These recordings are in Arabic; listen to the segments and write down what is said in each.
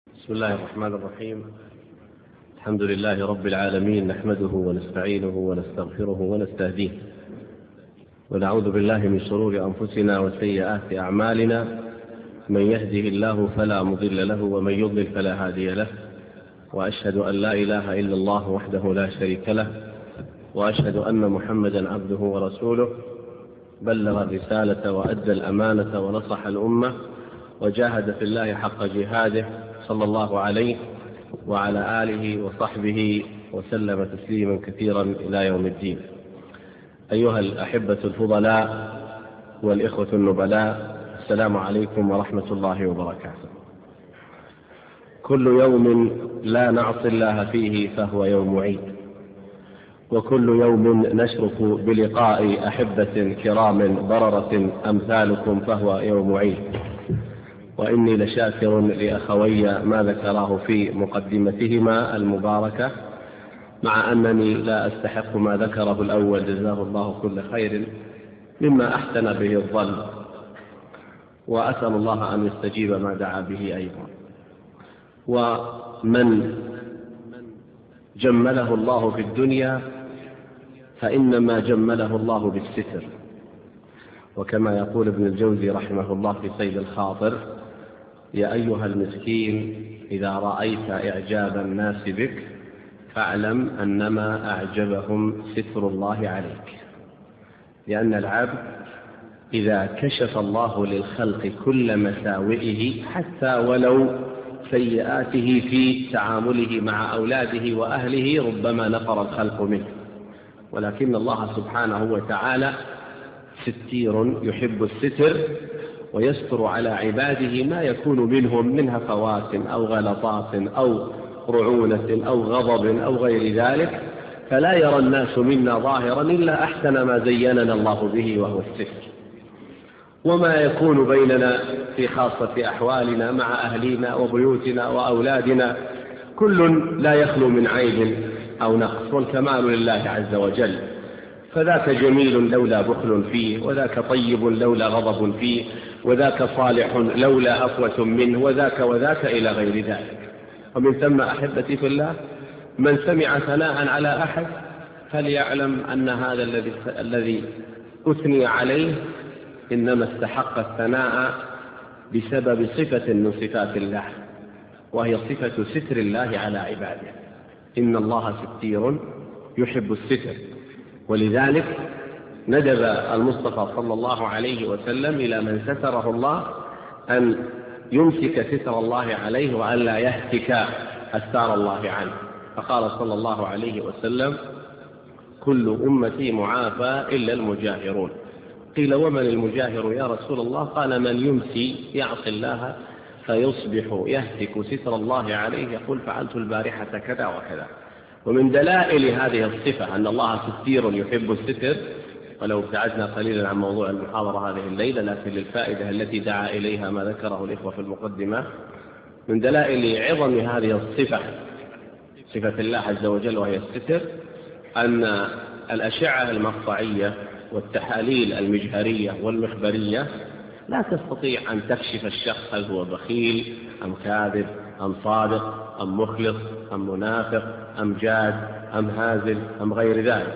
بسم الله الرحمن الرحيم. الحمد لله رب العالمين، نحمده ونستعينه ونستغفره ونستهديه، ونعوذ بالله من شرور أنفسنا وسيئات أعمالنا. من يهده الله فلا مضل له، ومن يضلل فلا هادي له، وأشهد أن لا إله إلا الله وحده لا شريك له، وأشهد أن محمدا عبده ورسوله، بلغ الرسالة وأدى الأمانة ونصح الأمة، وجاهد في الله حق جهاده، صلى الله عليه وعلى آله وصحبه وسلم تسليما كثيرا إلى يوم الدين. أيها الأحبة الفضلاء والإخوة النبلاء، السلام عليكم ورحمة الله وبركاته. كل يوم لا نعصي الله فيه فهو يوم عيد، وكل يوم نشرف بلقاء أحبة كرام بررة أمثالكم فهو يوم عيد. وإني لشاكر لأخوي ما ذكراه في مقدمتهما المباركة، مع أنني لا أستحق ما ذكره الأول، جزاه الله كل خير، مما أحسن به الظن، وأسأل الله أن يستجيب ما دعا به أيضا. ومن جمله الله في الدنيا فإنما جمله الله بالستر، وكما يقول ابن الجوزي رحمه الله في صيد الخاطر: يا أيها المسكين، إذا رأيت إعجاب الناس بك فاعلم أنما أعجبهم ستر الله عليك. لأن العبد إذا كشف الله للخلق كل مساوئه، حتى ولو سيئاته في تعامله مع أولاده وأهله، ربما نفر الخلق منه، ولكن الله سبحانه وتعالى ستير يحب الستر، ويستر على عباده ما يكون منهم من هفوات أو غلطات أو رعونة أو غضب أو غير ذلك، فلا يرى الناس منا ظاهرا إلا أحسن ما زيننا الله به، وهو الستر. وما يكون بيننا في خاصة أحوالنا مع أهلنا وبيوتنا وأولادنا كل لا يخلو من عيب أو نقص، والكمال لله عز وجل. فذاك جميل لولا بخل فيه، وذاك طيب لولا غضب فيه، وذاك صالح لولا أفوة منه، وذاك إلى غير ذلك. ومن ثم أحبتي في الله، من سمع ثناء على أحد فليعلم أن هذا الذي أثني عليه إنما استحق الثناء بسبب صفة من صفات الله، وهي صفة ستر الله على عباده. إن الله ستير يحب الستر، ولذلك ندب المصطفى صلى الله عليه وسلم إلى من ستره الله أن يمسك ستر الله عليه، وأن لا يهتك أستار الله عنه. فقال صلى الله عليه وسلم: كل أمتي معافى إلا المجاهرون. قيل: ومن المجاهر يا رسول الله؟ قال: من يمسي يعصي الله فيصبح يهتك ستر الله عليه، يقول: فعلت البارحة كذا وكذا. ومن دلائل هذه الصفة أن الله ستير يحب الستر، ولو ابتعدنا قليلا عن موضوع المحاضرة هذه الليلة، لكن للفائدة التي دعا إليها ما ذكره الإخوة في المقدمة، من دلائل عظم هذه الصفة، صفة الله عز وجل وهي الستر، أن الأشعة المقطعية والتحاليل المجهرية والمخبرية لا تستطيع أن تكشف الشخص هل هو بخيل أم كاذب أم صادق أم مخلص أم منافق أم جاد أم هازل أم غير ذلك.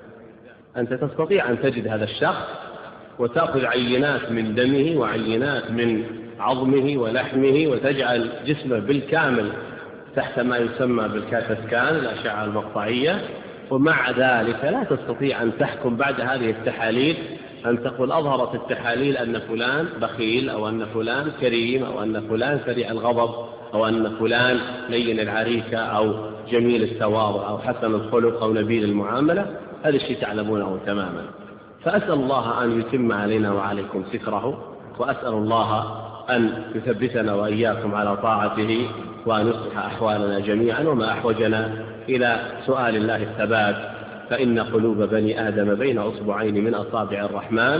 أنت تستطيع أن تجد هذا الشخص وتأخذ عينات من دمه وعينات من عظمه ولحمه، وتجعل جسمه بالكامل تحت ما يسمى بالكات سكان، الأشعة المقطعية، ومع ذلك لا تستطيع أن تحكم بعد هذه التحاليل أن تقول أظهرت التحاليل أن فلان بخيل، أو أن فلان كريم، أو أن فلان سريع الغضب، أو أن فلان لين العريكة، أو جميل التواضع، أو حسن الخلق، أو نبيل المعاملة. هذا الشيء تعلمونه تماما. فأسأل الله أن يتم علينا وعليكم ستره، وأسأل الله أن يثبتنا وإياكم على طاعته، وأن يصلح أحوالنا جميعا، وما أحوجنا إلى سؤال الله الثبات، فإن قلوب بني آدم بين أصبعين من أصابع الرحمن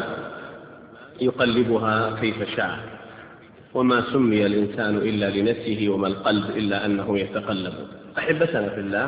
يقلبها كيف شاء، وما سمي الإنسان إلا لنفسه، وما القلب إلا أنه يتقلب. أحبتنا في الله،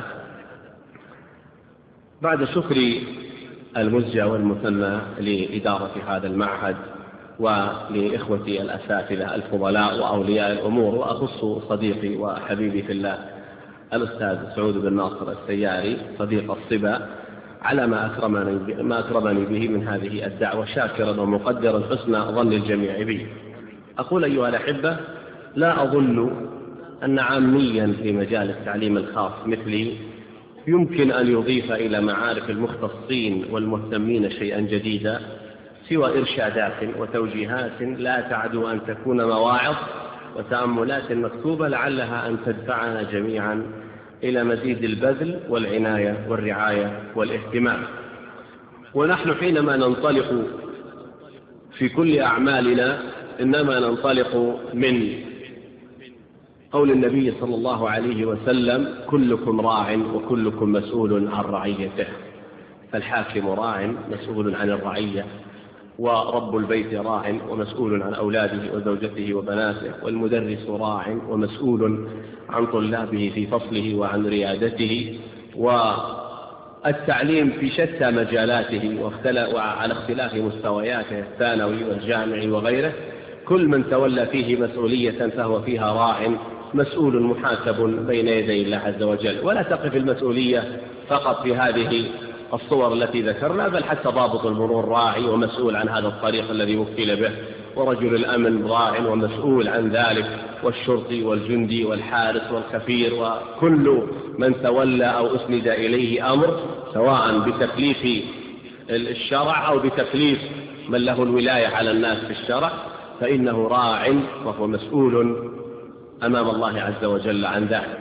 بعد شكر المزجى والمثنى لإدارة هذا المعهد ولإخوتي الأساتذة الفضلاء وأولياء الأمور، وأخص صديقي وحبيبي في الله الأستاذ سعود بن ناصر السياري صديق الصبا على ما أكرمني به من هذه الدعوة، شاكرا ومقدرا حسن ظن الجميع بي. أقول أيها الأحبة، لا أظن أن عاميا في مجال التعليم الخاص مثلي يمكن أن يضيف إلى معارف المختصين والمهتمين شيئا جديدا سوى إرشادات وتوجيهات لا تعدو أن تكون مواعظ وتأملات مكتوبة لعلها أن تدفعنا جميعا إلى مزيد البذل والعناية والرعاية والاهتمام. ونحن حينما ننطلق في كل أعمالنا إنما ننطلق من قول النبي صلى الله عليه وسلم: كلكم راع وكلكم مسؤول عن رعيته. فالحاكم راع مسؤول عن الرعية، ورب البيت راع ومسؤول عن أولاده وزوجته وبناته، والمدرس راع ومسؤول عن طلابه في فصله وعن ريادته، والتعليم في شتى مجالاته وعلى اختلاف مستوياته الثانوي والجامعي وغيره، كل من تولى فيه مسؤولية فهو فيها راع مسؤول محاسب بين يدي الله عز وجل. ولا تقف المسؤولية فقط في هذه الصور التي ذكرنا، بل حتى ضابط المرور راعي ومسؤول عن هذا الطريق الذي وكل به، ورجل الأمن راع ومسؤول عن ذلك، والشرطي والجندي والحارس والخفير، وكل من تولى أو أسند إليه أمر سواء بتكليف الشرع أو بتكليف من له الولاية على الناس في الشرع فإنه راع وهو مسؤول أمام الله عز وجل عن ذلك.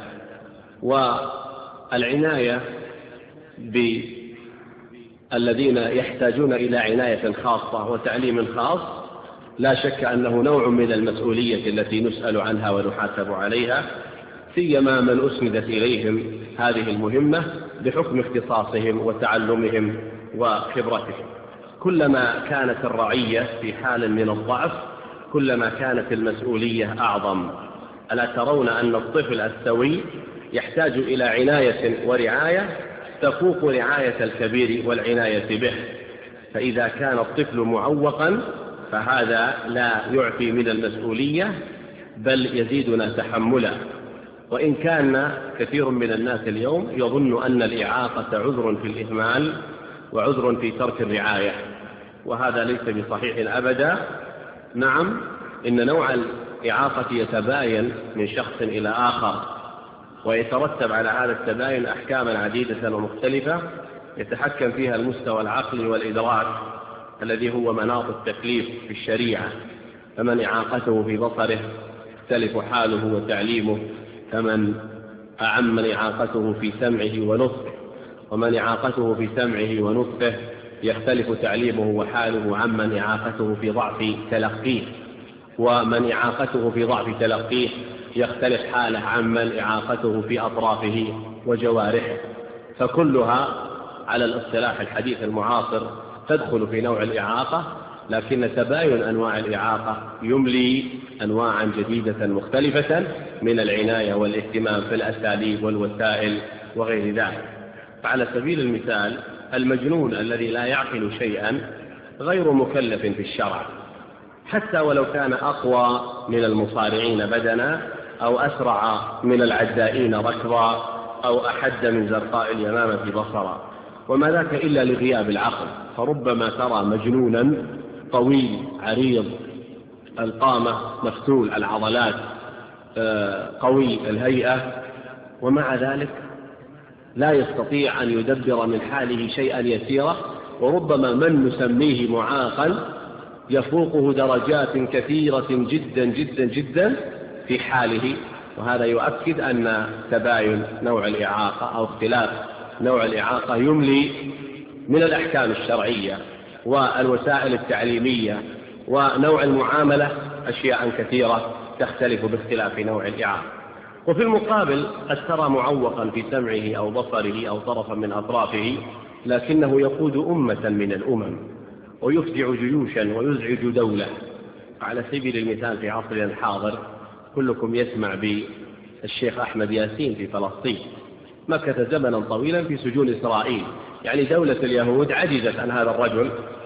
والعناية بالذين يحتاجون إلى عناية خاصة وتعليم خاص لا شك أنه نوع من المسؤولية التي نسأل عنها ونحاسب عليها، سيما من أسندت إليهم هذه المهمة بحكم اختصاصهم وتعلمهم وخبرتهم. كلما كانت الرعية في حال من الضعف كلما كانت المسؤولية أعظم. ألا ترون أن الطفل السوي يحتاج إلى عناية ورعاية تفوق رعاية الكبير والعناية به؟ فإذا كان الطفل معوقا فهذا لا يعفي من المسؤولية بل يزيدنا تحملا. وإن كان كثير من الناس اليوم يظن أن الإعاقة عذر في الإهمال وعذر في ترك الرعاية، وهذا ليس بصحيح أبدا. نعم، إن نوع الإعاقة يتباين من شخص إلى آخر، ويترتب على هذا التباين أحكاما عديدة ومختلفة يتحكم فيها المستوى العقلي والإدراك الذي هو مناط التكليف في الشريعة. فمن إعاقته في بصره يختلف حاله وتعليمه، فمن أعم إعاقته في سمعه ونطقه، ومن إعاقته في سمعه ونطقه يختلف تعليمه وحاله عمن إعاقته في ضعف تلقيه، ومن إعاقته في ضعف تلقيه يختلف حاله عمن إعاقته في أطرافه وجوارحه. فكلها على الاصطلاح الحديث المعاصر تدخل في نوع الإعاقة، لكن تباين أنواع الإعاقة يملي أنواعا جديدة مختلفة من العناية والاهتمام في الأساليب والوسائل وغير ذلك. فعلى سبيل المثال المجنون الذي لا يعقل شيئا غير مكلف في الشرع، حتى ولو كان أقوى من المصارعين بدنا أو أسرع من العدائين ركضا أو أحد من زرقاء اليمامة بصرا، وما ذاك إلا لغياب العقل. فربما ترى مجنونا طويل عريض القامة مفتول العضلات قوي الهيئة، ومع ذلك لا يستطيع أن يدبر من حاله شيئا يسيرا، وربما من نسميه معاقا يفوقه درجات كثيرة جدا جدا جدا في حاله. وهذا يؤكد أن تباين نوع الإعاقة أو اختلاف نوع الإعاقة يملي من الأحكام الشرعية والوسائل التعليمية ونوع المعاملة أشياء كثيرة تختلف باختلاف نوع الإعاقة. وفي المقابل قد ترى معوقا في سمعه أو بصره أو طرفا من أطرافه لكنه يقود أمة من الأمم ويفزع جيوشا ويزعج دولة. على سبيل المثال في عصرنا الحاضر كلكم يسمع بالشيخ أحمد ياسين في فلسطين، مكث زمنا طويلا في سجون إسرائيل، يعني دولة اليهود عجزت عن هذا الرجل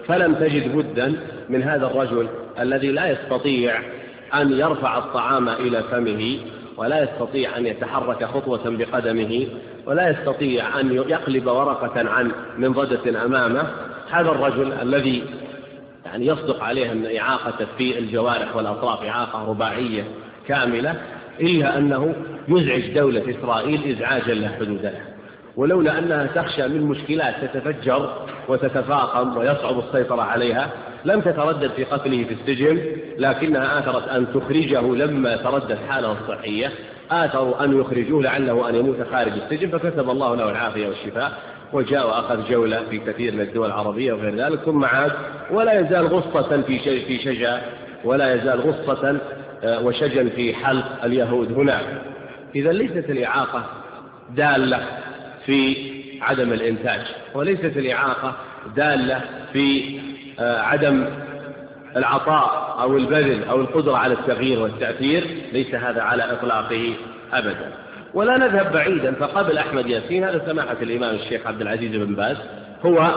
فلم تجد بدا من هذا الرجل الذي لا يستطيع أن يرفع الطعام إلى فمه، ولا يستطيع أن يتحرك خطوة بقدمه، ولا يستطيع أن يقلب ورقة عن منضدة أمامه. هذا الرجل الذي يعني يصدق عليه أن إعاقة في الجوارح والأطراف إعاقة رباعية كاملة، إلا أنه يزعج دولة إسرائيل إزعاجا لا حدود له، ولولا أنها تخشى من مشكلات تتفجر وتتفاقم ويصعب السيطرة عليها لم تتردد في قتله في السجن، لكنها آثرت أن تخرجه لما تردت حاله الصحية، آثروا أن يخرجوه لعله أن يموت خارج السجن، فكتب الله له العافية والشفاء، وجاء وأخذ جولة في كثير من الدول العربية وغير ذلك، ثم عاد ولا يزال غصة في شجا، ولا يزال غصة وشجا في حلق اليهود هناك. إذا ليست الإعاقة دالة في عدم الإنتاج، وليست الإعاقة دالة في عدم العطاء أو البذل أو القدرة على التغيير والتأثير، ليس هذا على إطلاقه أبدا. ولا نذهب بعيدا، فقبل أحمد ياسين هذا سماحة الإمام الشيخ عبد العزيز بن باز هو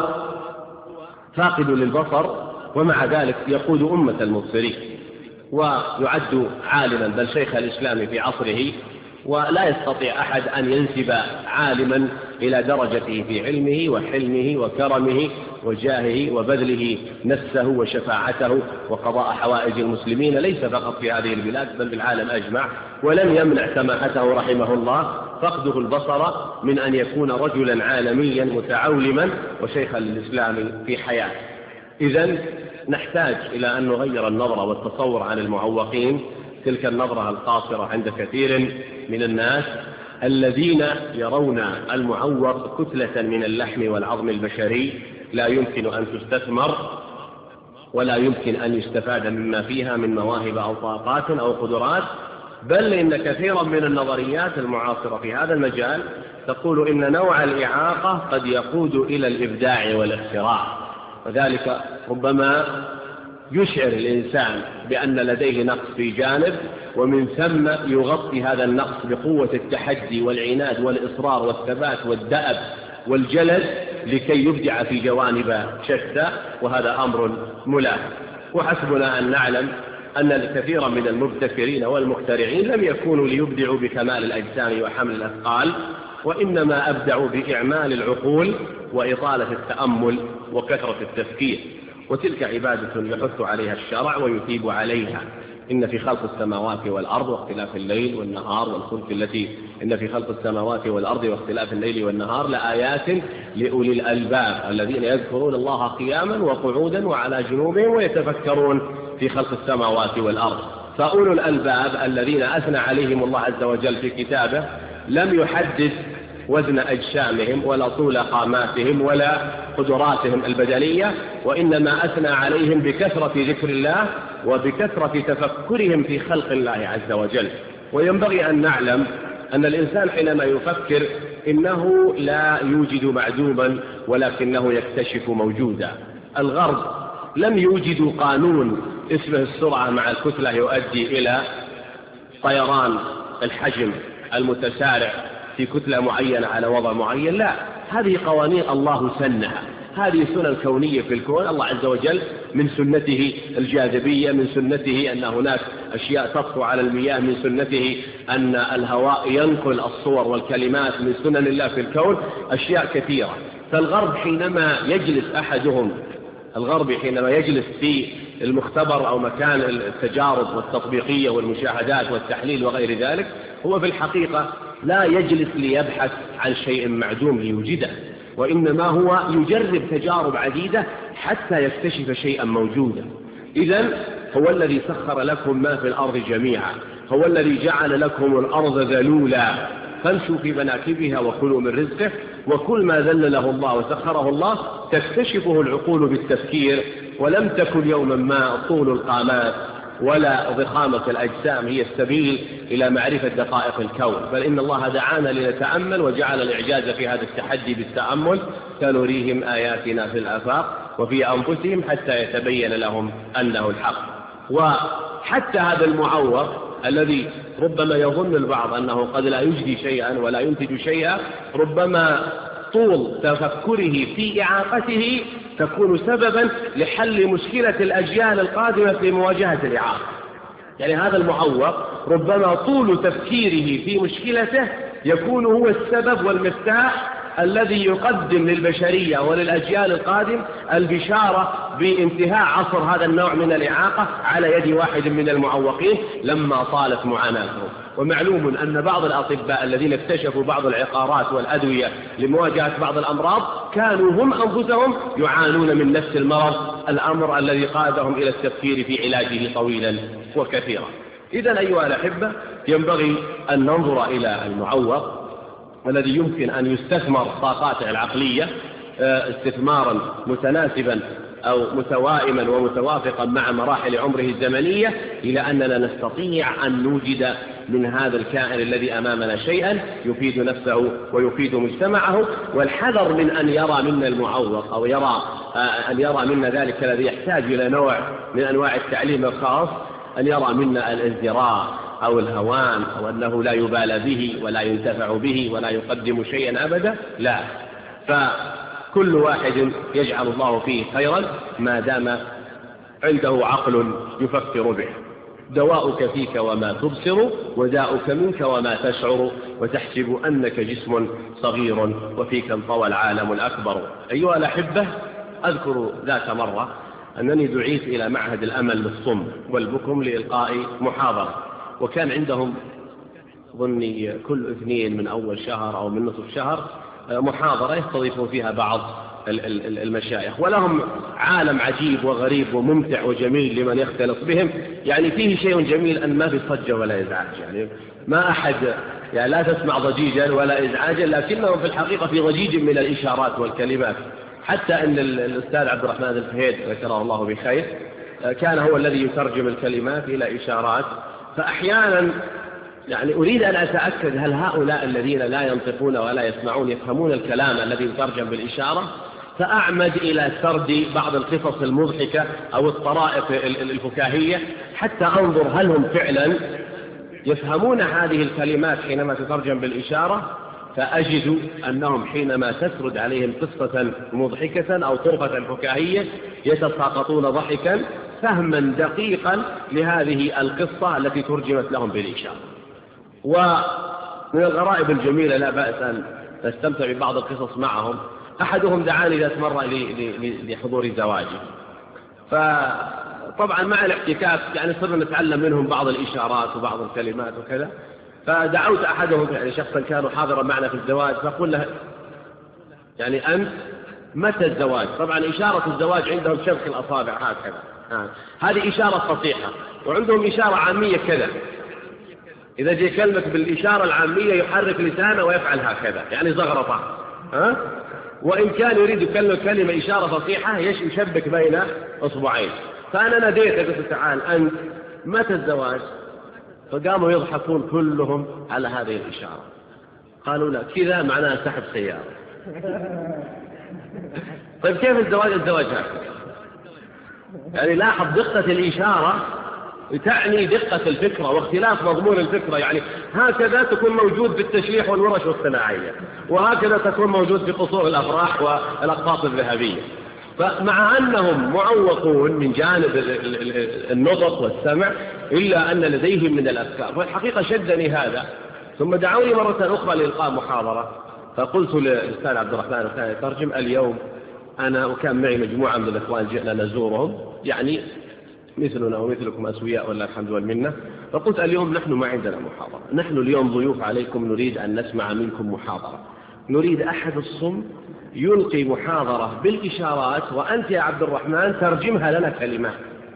فاقد للبصر، ومع ذلك يقود أمة المبصرين، ويعد عالما بل شيخ الإسلام في عصره، ولا يستطيع أحد أن ينسب عالما إلى درجته في علمه وحلمه وكرمه وجاهه وبذله نفسه وشفاعته وقضاء حوائج المسلمين، ليس فقط في هذه البلاد بل بالعالم أجمع. ولم يمنع سماحته رحمه الله فقده البصر من أن يكون رجلا عالميا متعولما وشيخا للإسلام في حياته. إذن نحتاج إلى أن نغير النظرة والتصور عن المعوقين، تلك النظرة القاصرة عند كثير من الناس الذين يرون المعوق كتلة من اللحم والعظم البشري لا يمكن أن تستثمر ولا يمكن أن يستفاد مما فيها من مواهب أو طاقات أو قدرات، بل إن كثيرا من النظريات المعاصرة في هذا المجال تقول إن نوع الإعاقة قد يقود إلى الإبداع والاختراع، وذلك ربما يشعر الإنسان بأن لديه نقص في جانب، ومن ثم يغطي هذا النقص بقوة التحدي والعناد والإصرار والثبات والدأب والجلد لكي يبدع في جوانب شتى، وهذا أمر ملاحظ. وحسبنا أن نعلم أن كثيرا من المبتكرين والمخترعين لم يكونوا ليبدعوا بكمال الأجسام وحمل الأثقال، وإنما أبدعوا بإعمال العقول وإطالة التأمل وكثرة التفكير، وتلك عبادة يحث عليها الشرع ويثيب عليها. إن في خلق السماوات والأرض واختلاف الليل والنهار والفلك إن في خلق السماوات والأرض واختلاف الليل والنهار لآيات لأولي الألباب الذين يذكرون الله قياما وقعودا وعلى جنوبهم ويتفكرون في خلق السماوات والأرض. فأولو الألباب الذين أثنى عليهم الله عز وجل في كتابه لم يحدث وزن أجسامهم ولا طول قاماتهم ولا قدراتهم البدنية، وإنما أثنى عليهم بكثرة ذكر الله وبكثرة تفكرهم في خلق الله عز وجل. وينبغي أن نعلم أن الإنسان حينما يفكر إنه لا يوجد معدوما ولكنه يكتشف موجودا. الغرب لم يوجدوا قانون اسمه السرعة مع الكتلة يؤدي إلى طيران الحجم المتسارع في كتلة معينة على وضع معين، لا، هذه قوانين الله سنها، هذه سنن كونية في الكون. الله عز وجل من سنته الجاذبية، من سنته أن هناك أشياء تطفو على المياه، من سنته أن الهواء ينقل الصور والكلمات، من سنن الله في الكون أشياء كثيرة. فالغرب حينما يجلس حينما يجلس في المختبر أو مكان التجارب والتطبيقية والمشاهدات والتحليل وغير ذلك، هو في الحقيقة لا يجلس ليبحث عن شيء معدوم ليوجده، وإنما هو يجرب تجارب عديدة حتى يكتشف شيئا موجودا. إذن هو الذي سخر لكم ما في الأرض جميعا، هو الذي جعل لكم الأرض ذلولا فامشوا في مناكبها وكلوا من رزقه، وكل ما ذلله الله وسخره الله تكتشفه العقول بالتفكير. ولم تكن يوما ما طول القامات ولا ضخامة الأجسام هي السبيل إلى معرفة دقائق الكون، بل إن الله دعانا لنتأمل وجعل الإعجاز في هذا التحدي بالتأمل. سنريهم آياتنا في الآفاق وفي أنفسهم حتى يتبين لهم أنه الحق. وحتى هذا المعوق الذي ربما يظن البعض أنه قد لا يجدي شيئا ولا ينتج شيئا، ربما طول تفكره في إعاقته تكون سببا لحل مشكلة الأجيال القادمة في مواجهة الإعاقة. يعني هذا المعوق ربما طول تفكيره في مشكلته يكون هو السبب والمفتاح الذي يقدم للبشرية وللأجيال القادم البشارة بانتهاء عصر هذا النوع من الإعاقة على يد واحد من المعوقين لما طالت معاناتهم. ومعلوم أن بعض الأطباء الذين اكتشفوا بعض العقارات والأدوية لمواجهة بعض الأمراض كانوا هم أنفسهم يعانون من نفس المرض، الأمر الذي قادهم إلى التفكير في علاجه طويلا وكثيرا. إذن أيها الأحبة، ينبغي أن ننظر إلى المعوق الذي يمكن أن يستثمر طاقاته العقلية استثمارا متناسبا أو متوائما ومتوافقا مع مراحل عمره الزمنية، إلى أننا نستطيع أن نوجد من هذا الكائن الذي أمامنا شيئا يفيد نفسه ويفيد مجتمعه. والحذر من أن يرى منا المعوق أو أن يرى منا ذلك الذي يحتاج إلى نوع من أنواع التعليم الخاص، أن يرى منا الازدراء أو الهوان أو أنه لا يبالى به ولا ينتفع به ولا يقدم شيئا أبدا. لا، فكل واحد يجعل الله فيه خيرا ما دام عنده عقل يفكر به. دواؤك فيك وما تبصر، وداؤك منك وما تشعر، وتحسب أنك جسم صغير وفيك انطوى العالم الأكبر. أيها الأحبة، أذكر ذات مرة أنني دعيت إلى معهد الأمل للصم والبكم لإلقاء محاضرة، وكان عندهم ظني كل اثنين من أول شهر أو من نصف شهر محاضرة يستضيفون فيها بعض المشايخ، ولهم عالم عجيب وغريب وممتع وجميل لمن يختلط بهم. يعني فيه شيء جميل أن ما في صجة ولا إزعاج، يعني ما أحد يعني لا تسمع ضجيجا ولا إزعاجا، لكنهم في الحقيقة في ضجيج من الإشارات والكلمات. حتى أن الأستاذ عبد الرحمن الفهيد ذكره الله بخير كان هو الذي يترجم الكلمات إلى إشارات. فأحيانا يعني أريد أن أتأكد هل هؤلاء الذين لا ينطقون ولا يسمعون يفهمون الكلام الذي يترجم بالإشارة، فأعمد إلى سرد بعض القصص المضحكة أو الطرائف الفكاهية حتى أنظر هل هم فعلا يفهمون هذه الكلمات حينما تترجم بالإشارة. فأجد أنهم حينما تسرد عليهم قصة مضحكة أو طرفة فكاهية يتساقطون ضحكا فهما دقيقا لهذه القصة التي ترجمت لهم بالإشارة. ومن الغرائب الجميلة لا بأس أن نستمتع ببعض القصص معهم. أحدهم دعاني ذات مرة لحضور زواجي، فطبعا مع الاحتكاك يعني صرنا نتعلم منهم بعض الإشارات وبعض الكلمات وكذا. فدعوت أحدهم يعني شخصا كانوا حاضرا معنا في الزواج، فقل له يعني أنت متى الزواج؟ طبعا إشارة الزواج عندهم شبك الأصابع هكذا، هذه إشارة فصيحة. وعندهم إشارة عامية كذا، إذا جاء كلمة بالإشارة العامية يحرك لسانه ويفعل هكذا، يعني زغرطة. وإن كان يريد كلمة إشارة فصيحة يشبك بين أصبعين. فأنا ناديت قلت تعال أنت متى الزواج؟ فقاموا يضحكون كلهم على هذه الإشارة. قالوا لا كذا معناها سحب سيارة. طيب كيف الزواج؟ الزواج هكذا. يعني لاحظ دقة الإشارة تعني دقة الفكرة واختلاف مضمون الفكرة. يعني هكذا تكون موجود في التشريح والورش والصناعية، وهكذا تكون موجود في قصور الأفراح والأقفاص الذهبية. فمع أنهم معوقون من جانب النطق والسمع إلا أن لديهم من الأفكار. والحقيقة شدني هذا، ثم دعوني مرة أخرى لإلقاء محاضرة، فقلت للأستاذ عبد الرحمن وكان يترجم اليوم أنا وكان معي مجموعة من الإخوان جئنا نزورهم، يعني مثلنا ومثلكم أسوياء ولا الحمد والمنة. فقلت اليوم نحن ما عندنا محاضرة، نحن اليوم ضيوف عليكم، نريد أن نسمع منكم محاضرة، نريد أحد الصم يلقي محاضرة بالإشارات، وأنت يا عبد الرحمن ترجمها لنا كلمات،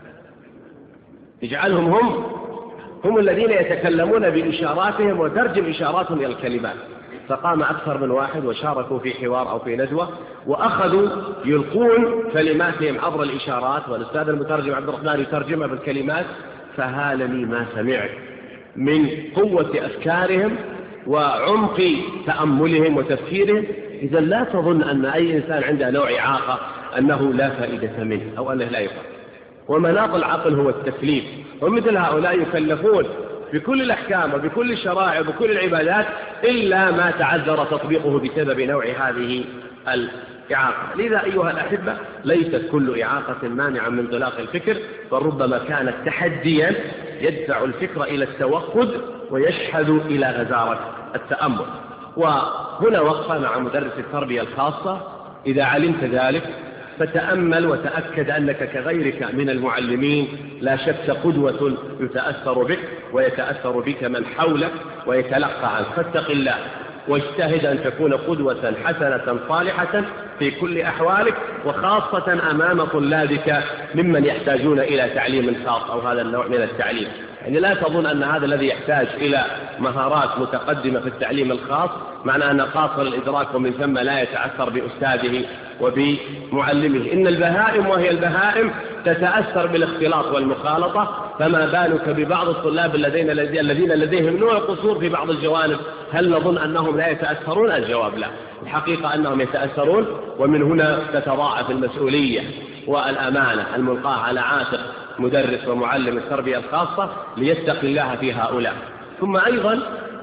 اجعلهم هم الذين يتكلمون بإشاراتهم وترجم إشاراتهم إلى الكلمات. فقام أكثر من واحد وشاركوا في حوار أو في ندوة، وأخذوا يلقون كلماتهم عبر الإشارات، والأستاذ المترجم عبد الرحمن يترجمها بالكلمات. فهالني ما سمعت من قوة أفكارهم وعمق تأملهم وتفكيرهم. إذا لا تظن أن أي إنسان عنده نوع إعاقة أنه لا فائدة منه أو أنه لا يفعل. ومناط العقل هو التكليف، ومثل هؤلاء يكلفون بكل الأحكام وبكل الشرائع وبكل العبادات إلا ما تعذر تطبيقه بسبب نوع هذه إعاقة. لذا أيها الأحبة ليست كل إعاقة مانعة من انطلاق الفكر، بل ربما كانت تحديا يدفع الفكر إلى التوقد ويشحذ إلى غزارة التأمل. وهنا وقفة مع مدرس التربية الخاصة: إذا علمت ذلك فتأمل وتأكد أنك كغيرك من المعلمين لا شك قدوة يتأثر بك ويتأثر بك من حولك ويتلقى عنك، فاتق الله واجتهد أن تكون قدوة حسنة صالحة في كل أحوالك، وخاصة أمام طلابك ممن يحتاجون إلى تعليم خاص أو هذا النوع من التعليم. يعني لا تظن أن هذا الذي يحتاج إلى مهارات متقدمة في التعليم الخاص معنى أن قاصر الإدراك ومن ثم لا يتأثر بأستاذه وبمعلمه. إن البهائم وهي البهائم تتأثر بالاختلاط والمخالطة، فما بالك ببعض الطلاب الذين لديهم نوع قصور في بعض الجوانب؟ هل نظن أنهم لا يتأثرون؟ الجواب لا، الحقيقة أنهم يتأثرون، ومن هنا تتضاعف المسؤولية والأمانة الملقاة على عاتق مدرس ومعلم التربية الخاصة ليتقي الله في هؤلاء. ثم أيضا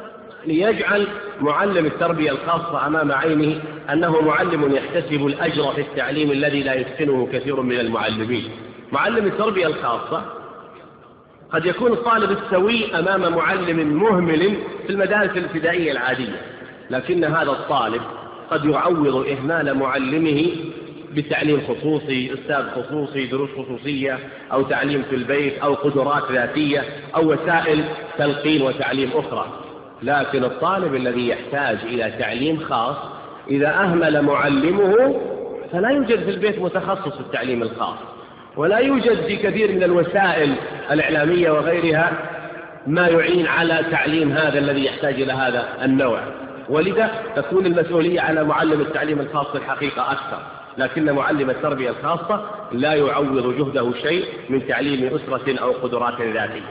ليجعل معلم التربية الخاصة أمام عينه أنه معلم يحتسب الأجر في التعليم الذي لا يتقنه كثير من المعلمين. معلم التربية الخاصة قد يكون الطالب السوي أمام معلم مهمل في المدارس الابتدائية العادية، لكن هذا الطالب قد يعوض إهمال معلمه بتعليم خصوصي، أستاذ خصوصي، دروس خصوصية، أو تعليم في البيت، أو قدرات ذاتية، أو وسائل تلقين وتعليم أخرى. لكن الطالب الذي يحتاج إلى تعليم خاص إذا أهمل معلمه فلا يوجد في البيت متخصص في التعليم الخاص، ولا يوجد في كثير من الوسائل الإعلامية وغيرها ما يعين على تعليم هذا الذي يحتاج إلى هذا النوع. ولذا تكون المسؤولية على معلم التعليم الخاص في الحقيقة أكثر، لكن معلم التربية الخاصة لا يعوض جهده شيء من تعليم أسرة أو قدرات ذاتية.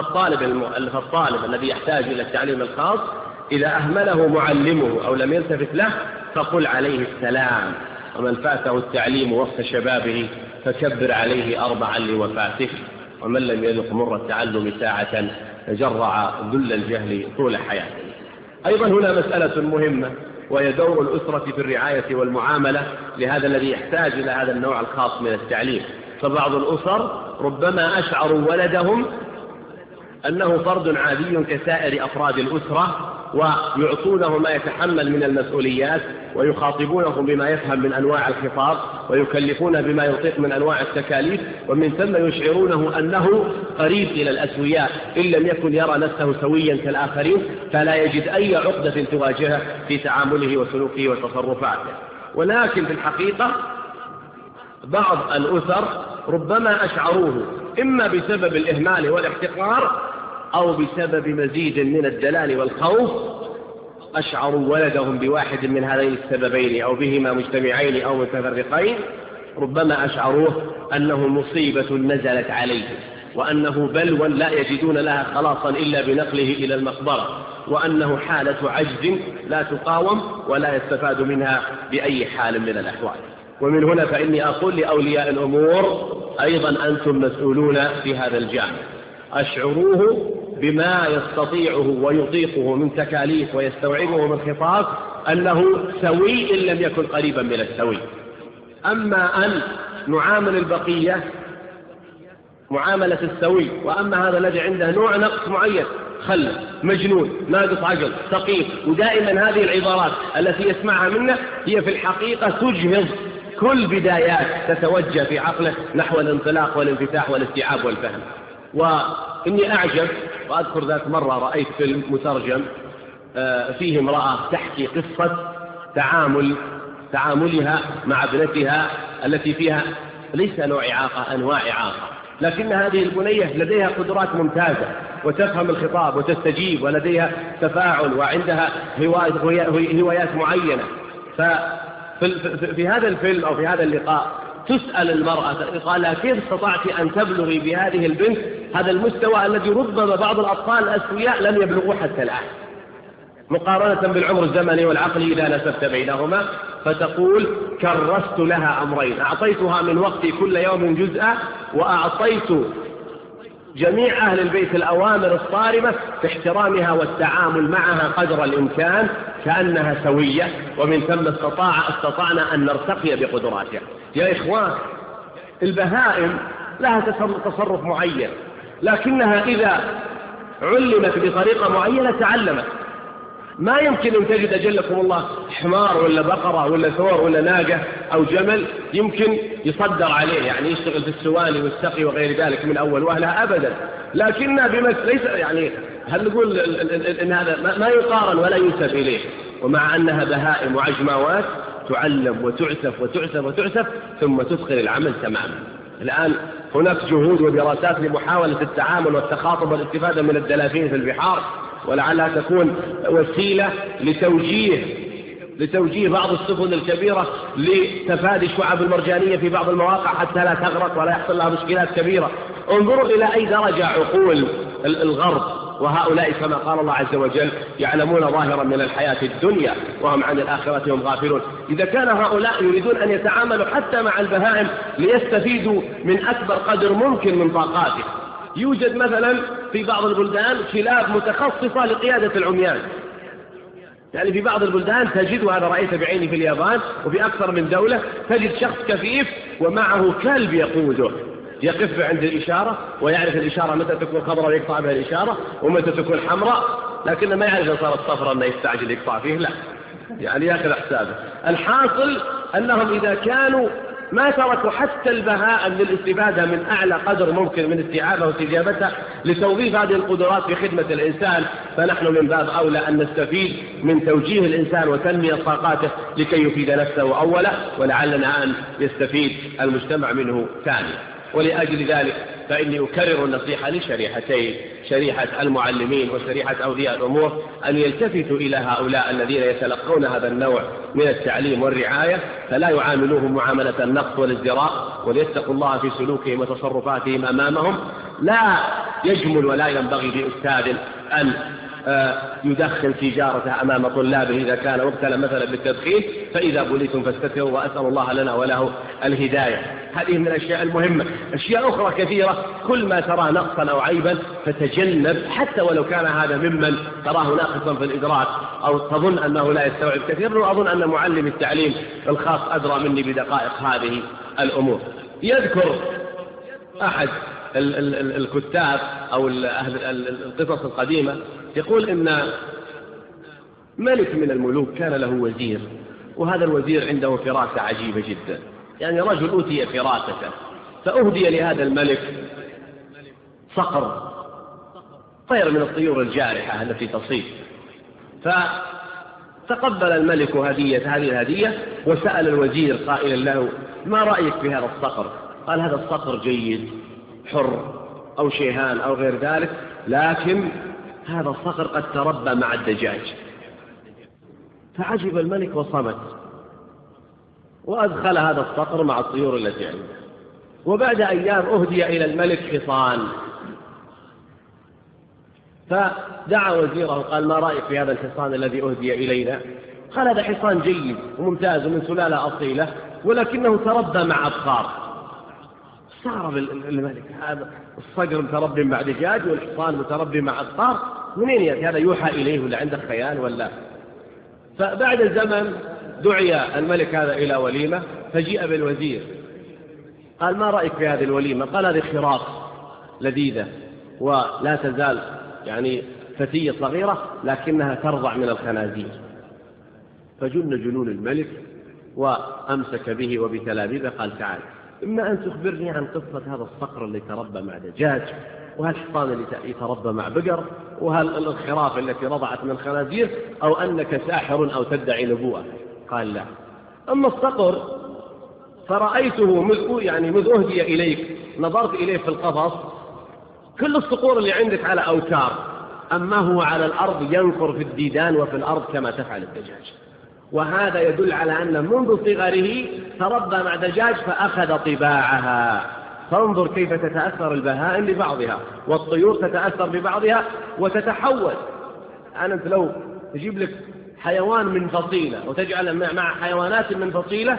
فالطالب الذي يحتاج إلى التعليم الخاص إذا أهمله معلمه أو لم يلتفت له فقل عليه السلام، ومن فاته التعليم وقت شبابه فكبر عليه 4 لوفاته، ومن لم يذق مر التعلم ساعة تجرع ذل الجهل طول حياته. أيضا هنا مسألة مهمة، وهي دور الأسرة في الرعاية والمعاملة لهذا الذي يحتاج إلى هذا النوع الخاص من التعليم. فبعض الأسر ربما أشعروا ولدهم أنه فرد عادي كسائر أفراد الأسرة، ويعطونه ما يتحمل من المسؤوليات، ويخاطبونه بما يفهم من أنواع الخطاب، ويكلفونه بما يطيق من أنواع التكاليف، ومن ثم يشعرونه أنه قريب إلى الأسوياء إن لم يكن يرى نفسه سويا كالآخرين، فلا يجد أي عقدة تواجهه في تعامله وسلوكه وتصرفاته. ولكن في الحقيقة بعض الأسر ربما أشعروه إما بسبب الإهمال والاحتقار أو بسبب مزيد من الدلال والخوف، أشعروا ولدهم بواحد من هذين السببين أو بهما مجتمعين أو متفرقين. ربما أشعروه أنه مصيبة نزلت عليه، وأنه بلوى لا يجدون لها خلاصا إلا بنقله إلى المقبرة، وأنه حالة عجز لا تقاوم ولا يستفاد منها بأي حال من الأحوال. ومن هنا فإني أقول لأولياء الأمور أيضا أنتم مسؤولون في هذا الجانب، أشعروه بما يستطيعه ويطيقه من تكاليف ويستوعبه من خطاب أنه سوي إن لم يكن قريبا من السوي. أما أن نعامل البقية معاملة السوي، وأما هذا الذي عنده نوع نقص معين، خل، مجنون، ناقص عقل، سقيم، ودائما هذه العبارات التي يسمعها منه هي في الحقيقة تجهض كل بدايات تتوجه في عقله نحو الانطلاق والانفتاح والاستيعاب والفهم. وإني أعجب وأذكر ذات مرة رأيت فيلم مترجم فيه امرأة تحكي قصة تعاملها مع ابنتها التي فيها ليس نوع إعاقة، أنواع إعاقة، لكن هذه البنية لديها قدرات ممتازة وتفهم الخطاب وتستجيب ولديها تفاعل وعندها هوايات معينة. ففي هذا الفيلم أو في هذا اللقاء تسأل المرأة قال لها كيف استطعت أن تبلغي بهذه البنت هذا المستوى الذي ربما بعض الأطفال الأسوياء لم يبلغوا حتى الآن، مقارنة بالعمر الزمني والعقلي إذا نسبت بينهما. فتقول كرست لها أمرين، أعطيتها من وقتي كل يوم جزءا، وأعطيت جميع أهل البيت الأوامر الصارمة في احترامها والتعامل معها قدر الإمكان كأنها سوية، ومن ثم استطعنا أن نرتقي بقدراتها. يا إخوان، البهائم لها تصرف معين، لكنها إذا علمت بطريقة معينة تعلمت. ما يمكن أن تجد أجلكم الله حمار ولا بقرة ولا ثور ولا ناقة أو جمل يمكن يصدر عليه، يعني يشتغل في السواني والسقي وغير ذلك من أول وهلة أبدا. لكنها ليس يعني هل نقول إن هذا ما يقارن ولا ينسب إليه، ومع أنها بهائم وعجماوات تعلم وتعسف وتعسف وتعسف ثم تتقن العمل تماما. الآن هناك جهود ودراسات لمحاولة التعامل والتخاطب والاستفادة من الدلافين في البحار، ولعلها تكون وسيلة لتوجيه بعض السفن الكبيرة لتفادي الشعاب المرجانية في بعض المواقع حتى لا تغرق ولا يحصل لها مشكلات كبيرة. انظروا إلى أي درجة عقول الغرب، وهؤلاء كما قال الله عز وجل يعلمون ظاهرا من الحياة الدنيا وهم عن الآخرة هم غافلون. إذا كان هؤلاء يريدون أن يتعاملوا حتى مع البهائم ليستفيدوا من أكبر قدر ممكن من طاقاته، يوجد مثلا في بعض البلدان كلاب متخصصة لقيادة العميان. يعني في بعض البلدان تجد، وهذا رأيته بعيني في اليابان وفي أكثر من دولة، تجد شخص كفيف ومعه كلب يقوده، يقف عند الإشارة ويعرف الإشارة متى تكون خضراء ويقطع بها الإشارة ومتى تكون حمراء، لكن ما يعرف إن صارت صفراء أنه يستعجل يقطع فيه، لا، يعني يأخذ حسابه. الحاصل أنهم إذا كانوا ما تركوا حتى البهائم للاستفادة من أعلى قدر ممكن من استيعابها واستجابتها لتوظيف هذه القدرات في خدمة الإنسان، فنحن من باب أولى أن نستفيد من توجيه الإنسان وتنمية طاقاته لكي يفيد نفسه أولا، ولعلنا أن يستفيد المجتمع منه ثانيا. ولأجل ذلك فإني أكرر النصيحة لشريحتين، شريحة المعلمين وشريحة أولياء الأمور، أن يلتفتوا إلى هؤلاء الذين يتلقون هذا النوع من التعليم والرعاية، فلا يعاملوهم معاملة النقص والازدراء، وليتقوا الله في سلوكهم وتصرفاتهم أمامهم. لا يجمل ولا ينبغي لأستاذ أن يدخن سيجارته أمام طلابه إذا كان مبتلى مثلا بالتدخين، فإذا بليتم فاستتروا، وأسأل الله لنا وله الهداية. هذه من الأشياء المهمة. أشياء أخرى كثيرة كل ما ترى نقصا أو عيبا فتجنب، حتى ولو كان هذا ممن تراه ناقصا في الإدراك أو تظن أنه لا يستوعب كثير، وأظن أن معلم التعليم الخاص أدرى مني بدقائق هذه الأمور. يذكر أحد الكتاب أو القصص القديمة يقول إن ملك من الملوك كان له وزير، وهذا الوزير عنده فراسة عجيبة جدا، يعني رجل أوتي فراسة، فأهدي لهذا الملك صقر، طير من الطيور الجارحة التي تصيد. فتقبل الملك هذه الهدية وسأل الوزير قائلا له: ما رأيك في هذا الصقر؟ قال: هذا الصقر جيد، حر أو شيهان أو غير ذلك، لكن هذا الصقر قد تربى مع الدجاج. فعجب الملك وصمت، وأدخل هذا الصقر مع الطيور التي عنده. وبعد أيام أهدي إلى الملك حصان، فدعا وزيره قال: ما رأيك في هذا الحصان الذي أهدي إلينا؟ قال: هذا حصان جيد وممتاز ومن سلالة أصيلة، ولكنه تربى مع أبقار. استغرب الملك، هذا الصقر متربي مع دجاج والحصان متربي مع أبقار، منين يأتي هذا؟ يوحى إليه ولا عنده خيال ولا؟ فبعد زمن دعي الملك هذا إلى وليمة، فجيء بالوزير قال: ما رأيك في هذه الوليمة؟ قال: هذه خراف لذيذة ولا تزال يعني فتية صغيرة لكنها ترضع من الخنازير. فجن جنون الملك وأمسك به وبتلابيبه قال: تعال، إما أن تخبرني عن قصة هذا الصقر اللي تربى مع دجاج، وهالحصان اللي يتربى مع بقر، وهالخراف التي رضعت من خنازير، أو أنك ساحر أو تدعي نبوءة. قال: لا. أما الصقر فرأيته مذ أهدي إليك، نظرت إليه في القفص، كل الصقور اللي عندك على أوتار، أما هو على الأرض ينقر في الديدان وفي الأرض كما تفعل الدجاج. وهذا يدل على أن منذ صغره تربى مع دجاج فأخذ طباعها. فانظر كيف تتأثر البهائم ببعضها، والطيور تتأثر ببعضها وتتحول. أنت لو تجيب لك حيوان من فصيلة وتجعل مع حيوانات من فصيلة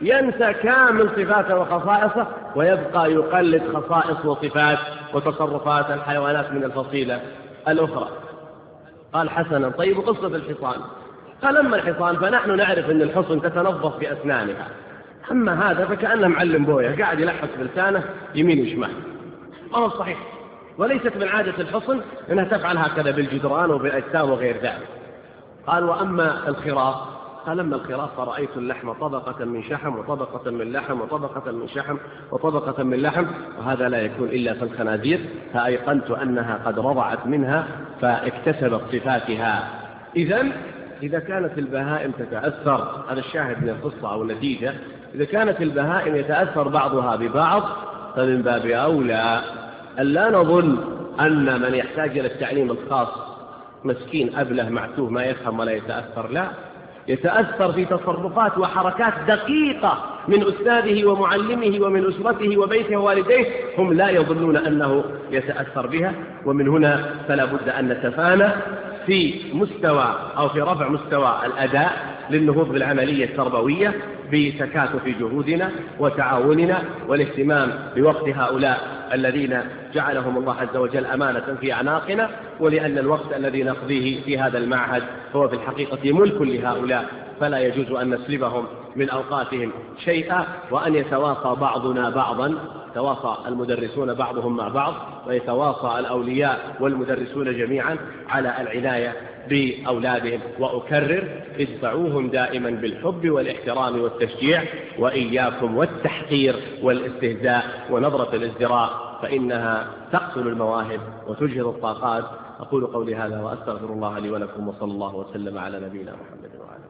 ينسى كامل صفاته وخصائصه ويبقى يقلد خصائص وصفات وتصرفات الحيوانات من الفصيلة الأخرى. قال حسنا، طيب قصة الحصان. قال أما الحصان فنحن نعرف أن الحصن تتنظف بأسنانها، أما هذا فكأنه معلم بويه قاعد يلحس بلسانه يمين وشمال. هو صحيح، وليست من عادة الحصن أنها تفعل هكذا بالجدران وبالأجسام وغير ذلك. قال وأما الخراف، قال أما الخراف فرأيت اللحم طبقة من شحم وطبقة من لحم وطبقة من شحم وطبقة من لحم، وهذا لا يكون إلا في الخنازير، فأيقنت أنها قد رضعت منها فاكتسبت صفاتها. إذا كانت البهائم تتأثر، هذا الشاهد من القصة أو النتيجة، إذا كانت البهائم يتأثر بعضها ببعض فمن باب أولى أن لا نظن أن من يحتاج إلى التعليم الخاص مسكين أبله معتوه ما يفهم ولا يتأثر، لا، يتأثر في تصرفات وحركات دقيقة من أستاذه ومعلمه ومن أسرته وبيته ووالديه، هم لا يظنون أنه يتأثر بها. ومن هنا فلا بد أن نتفانى في مستوى أو في رفع مستوى الأداء للنهوض بالعملية التربوية بتكاتف جهودنا وتعاوننا والاهتمام بوقت هؤلاء الذين جعلهم الله عز وجل أمانة في أعناقنا، ولأن الوقت الذي نقضيه في هذا المعهد هو في الحقيقة ملك لهؤلاء، فلا يجوز أن نسلبهم من أوقاتهم شيئا، وأن يتواصى بعضنا بعضا، يتواصى المدرسون بعضهم مع بعض، ويتواصى الأولياء والمدرسون جميعا على العناية بأولادهم. وأكرر، ادفعوهم دائما بالحب والاحترام والتشجيع، وإياكم والتحقير والاستهزاء ونظرة الازدراء، فإنها تقتل المواهب وتجهض الطاقات. أقول قولي هذا وأستغفر الله لي ولكم، وصلى الله وسلم على نبينا محمد وعلى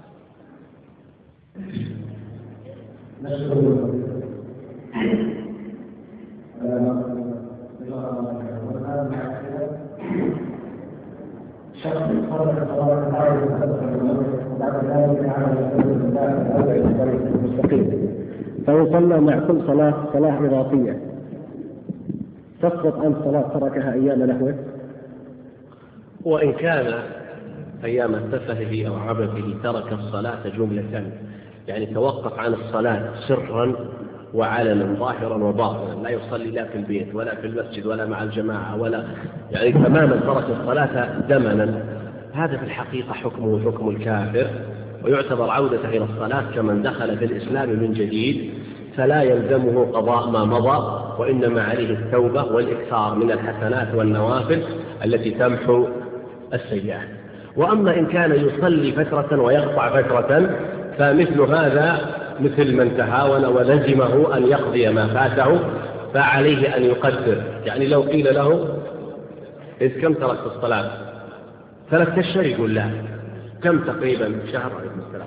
فهو صلى مع كل صلاة إضافية تسقط عن صلاة تركها أيام لهوه، وإن كان أيام سفهه أو عبثه ترك الصلاة جملة، يعني توقف عن الصلاة سرا وعلنا ظاهرا وباطنا، لا يصلي لا في البيت ولا في المسجد ولا مع الجماعة ولا يعني تماما ترك الصلاة زمنا، هذا في الحقيقة حكمه حكم الكافر، ويعتبر عودة إلى الصلاة كمن دخل في الإسلام من جديد، فلا يلزمه قضاء ما مضى، وإنما عليه التوبة والإكثار من الحسنات والنوافل التي تمحو السيئات. وأما إن كان يصلي فترة ويقطع فترة فمثل هذا مثل من تهاون ولزمه أن يقضي ما فاته، فعليه أن يقدر. يعني لو قيل له إذ كم تركت الصلاة 3 أشهر، يقول لا، كم تقريبا؟ شهر، عليكم السلام،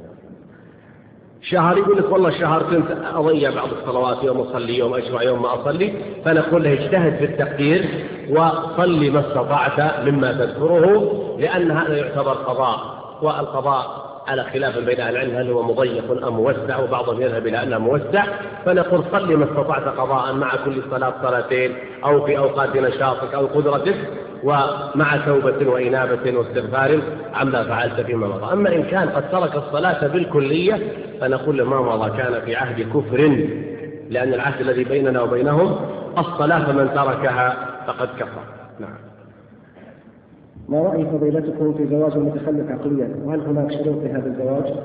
شهر. يقول لك والله شهر كنت أضيع بعض الصلوات، يوم أصلي يوم أشرع يوم ما أصلي، فنقول له اجتهد في التقدير وصلي ما استطعت مما تذكره، لأن هذا يعتبر قضاء، والقضاء على خلاف بين أهل العلم هل هو مضيق أم موسع، وبعضهم يذهب إلى أنه موسع، فنقول صلي ما استطعت قضاء مع كل صلاة صلاتين، أو في أوقات نشاطك أو قدرتك، ومع توبة وإنابة واستغفار عما فعلت فيما مضى. أما إن كان قد ترك الصلاة بالكلية فنقول ما مضى كان في عهد كفر، لأن العهد الذي بيننا وبينهم الصلاة، فمن تركها فقد كفر. نعم. ما رأي فضيلتكم في زواج المتخلف عقليا، وهل هناك شروط لهذا الزواج؟